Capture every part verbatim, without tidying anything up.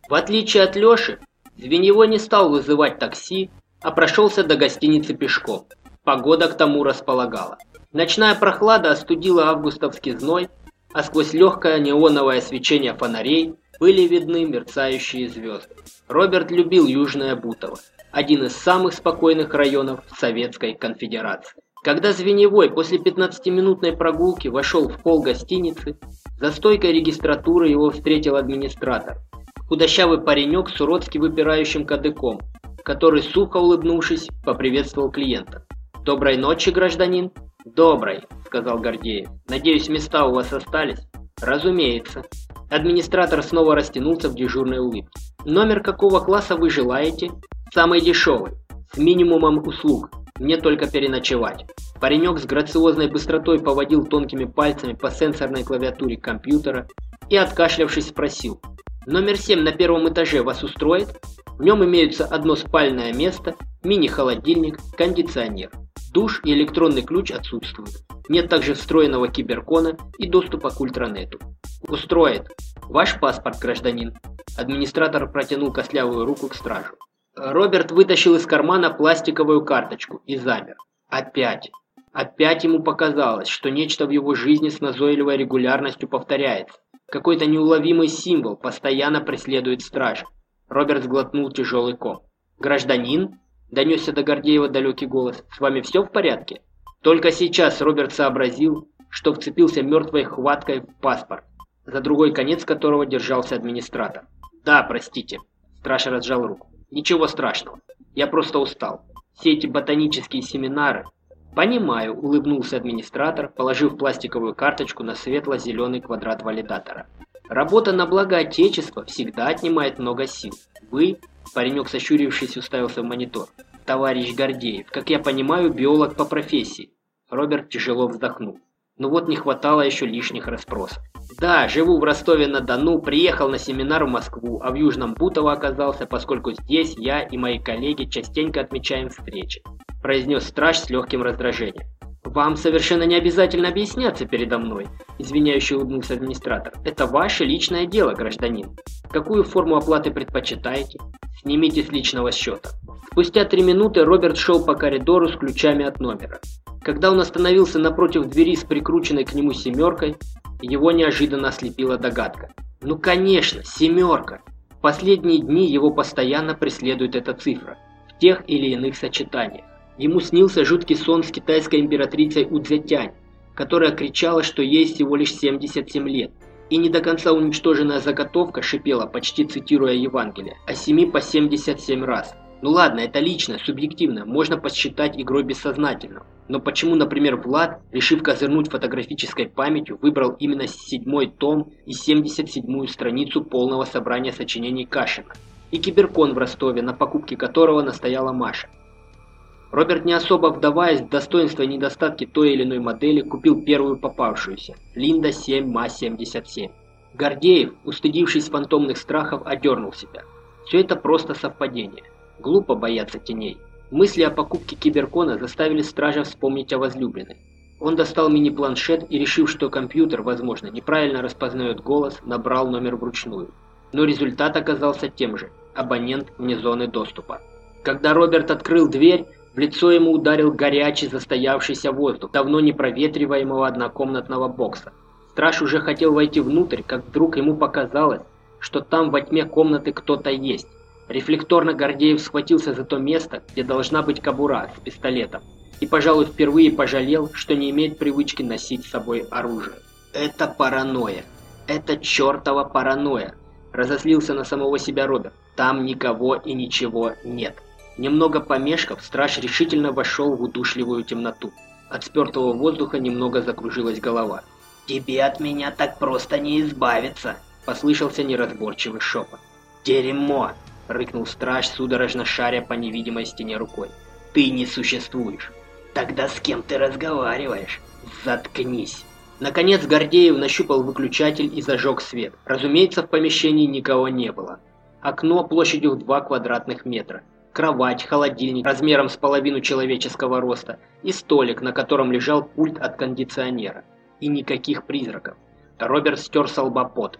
В отличие от Лёши, Звеньевой не стал вызывать такси, а прошелся до гостиницы пешком. Погода к тому располагала. Ночная прохлада остудила августовский зной, а сквозь легкое неоновое свечение фонарей были видны мерцающие звезды. Роберт любил Южное Бутово, один из самых спокойных районов Советской Конфедерации. Когда Звеньевой после пятнадцатиминутной прогулки вошел в холл гостиницы, за стойкой регистратуры его встретил администратор. Худощавый паренек с уродски выпирающим кадыком, который, сухо улыбнувшись, поприветствовал клиента. «Доброй ночи, гражданин!» «Доброй», — сказал Гордеев. «Надеюсь, места у вас остались?» «Разумеется». Администратор снова растянулся в дежурной улыбке. «Номер какого класса вы желаете?» «Самый дешевый, с минимумом услуг. Мне только переночевать». Паренек с грациозной быстротой поводил тонкими пальцами по сенсорной клавиатуре компьютера и, откашлявшись, спросил: «Номер семь на первом этаже вас устроит? В нем имеются одно спальное место, мини-холодильник, кондиционер. Душ и электронный ключ отсутствуют. Нет также встроенного киберкона и доступа к ультранету». «Устроит. Ваш паспорт, гражданин». Администратор протянул костлявую руку к стражу. Роберт вытащил из кармана пластиковую карточку и замер. Опять. Опять ему показалось, что нечто в его жизни с назойливой регулярностью повторяется. Какой-то неуловимый символ постоянно преследует стража. Роберт сглотнул тяжелый ком. «Гражданин?» – донесся до Гордеева далекий голос. «С вами все в порядке?» Только сейчас Роберт сообразил, что вцепился мертвой хваткой в паспорт, за другой конец которого держался администратор. «Да, простите». Страж разжал руку. «Ничего страшного. Я просто устал. Все эти ботанические семинары...» «Понимаю», — улыбнулся администратор, положив пластиковую карточку на светло-зеленый квадрат валидатора. «Работа на благо Отечества всегда отнимает много сил. Вы...» — паренек, сощурившись, уставился в монитор. «Товарищ Гордеев, как я понимаю, биолог по профессии». Роберт тяжело вздохнул. Ну вот не хватало еще лишних расспросов. «Да, живу в Ростове-на-Дону, приехал на семинар в Москву, а в Южном Бутово оказался, поскольку здесь я и мои коллеги частенько отмечаем встречи», – произнес страж с легким раздражением. «Вам совершенно не обязательно объясняться передо мной», – извиняюще улыбнулся администратор. «Это ваше личное дело, гражданин. Какую форму оплаты предпочитаете? Снимите с личного счета». Спустя три минуты Роберт шел по коридору с ключами от номера. Когда он остановился напротив двери с прикрученной к нему семеркой, его неожиданно ослепила догадка. Ну конечно, семерка! В последние дни его постоянно преследует эта цифра, в тех или иных сочетаниях. Ему снился жуткий сон с китайской императрицей Удзетянь, которая кричала, что ей всего лишь семьдесят семь лет, и не до конца уничтоженная заготовка шипела, почти цитируя Евангелие, о семи по семьдесят семь раз. Ну ладно, это лично, субъективно, можно посчитать игрой бессознательного. Но почему, например, Влад, решив козырнуть фотографической памятью, выбрал именно седьмой том и семьдесят седьмую страницу полного собрания сочинений Кашина? И киберкон в Ростове, на покупке которого настояла Маша. Роберт, не особо вдаваясь в достоинства и недостатки той или иной модели, купил первую попавшуюся – Линда семь ма семьдесят семь. Гордеев, устыдившись фантомных страхов, одернул себя. Все это просто совпадение. Глупо бояться теней. Мысли о покупке киберкона заставили стража вспомнить о возлюбленной. Он достал мини-планшет и, решив, что компьютер, возможно, неправильно распознает голос, набрал номер вручную. Но результат оказался тем же – абонент вне зоны доступа. Когда Роберт открыл дверь, в лицо ему ударил горячий застоявшийся воздух давно не проветриваемого однокомнатного бокса. Страж уже хотел войти внутрь, как вдруг ему показалось, что там во тьме комнаты кто-то есть. Рефлекторно Гордеев схватился за то место, где должна быть кобура с пистолетом, и, пожалуй, впервые пожалел, что не имеет привычки носить с собой оружие. «Это паранойя! Это чертова паранойя!» – разозлился на самого себя Роберт. «Там никого и ничего нет». Немного помешков, страж решительно вошел в удушливую темноту. От спертого воздуха немного закружилась голова. «Тебе от меня так просто не избавиться!» – послышался неразборчивый шепот. «Дерьмо!» — рыкнул страж, судорожно шаря по невидимой стене рукой. «Ты не существуешь!» «Тогда с кем ты разговариваешь?» «Заткнись!» Наконец Гордеев нащупал выключатель и зажег свет. Разумеется, в помещении никого не было. Окно площадью в два квадратных метра. Кровать, холодильник размером с половину человеческого роста и столик, на котором лежал пульт от кондиционера. И никаких призраков. Роберт стер со лба пот.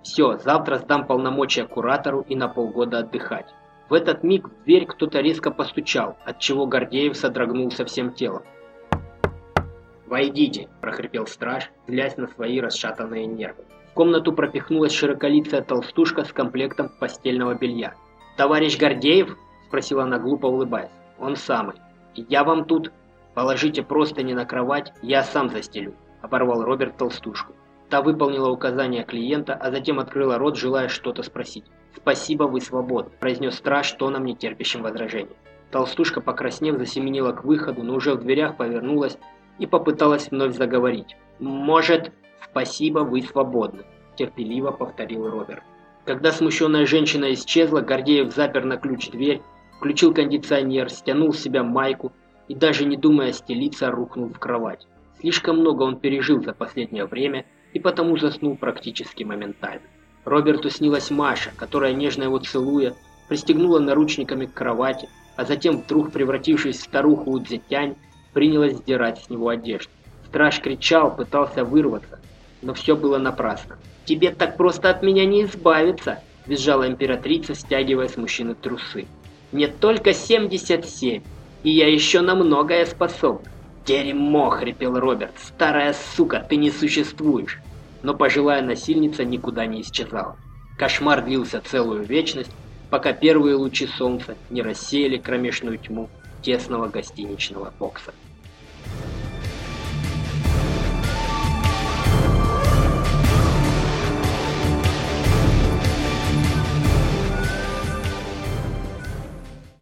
Все, завтра сдам полномочия куратору и на полгода отдыхать. В этот миг в дверь кто-то резко постучал, отчего Гордеев содрогнулся всем телом. «Войдите!» – прохрипел страж, злясь на свои расшатанные нервы. В комнату пропихнулась широколицая толстушка с комплектом постельного белья. «Товарищ Гордеев?» – спросила она, глупо улыбаясь. «Он самый. Я вам тут... Положите простыни на кровать, я сам застелю», – оборвал Роберт толстушку. Та выполнила указания клиента, а затем открыла рот, желая что-то спросить. «Спасибо, вы свободны», – произнес страж тоном, не терпящим возражений. Толстушка, покраснев, засеменила к выходу, но уже в дверях повернулась и попыталась вновь заговорить. «Может, спасибо, вы свободны», – терпеливо повторил Роберт. Когда смущенная женщина исчезла, Гордеев запер на ключ дверь, включил кондиционер, стянул с себя майку и, даже не думая стелиться, рухнул в кровать. Слишком много он пережил за последнее время и потому заснул практически моментально. Роберту снилась Маша, которая, нежно его целуя, пристегнула наручниками к кровати, а затем, вдруг превратившись в старуху Удзетянь, принялась сдирать с него одежду. Страж кричал, пытался вырваться, но все было напрасно. «Тебе так просто от меня не избавиться!» – визжала императрица, стягивая с мужчины трусы. «Мне только семьдесят семь, и я еще на многое способна!» «Дерьмо!» – хрипел Роберт. «Старая сука, ты не существуешь!» Но пожилая насильница никуда не исчезала. Кошмар длился целую вечность, пока первые лучи солнца не рассеяли кромешную тьму тесного гостиничного бокса.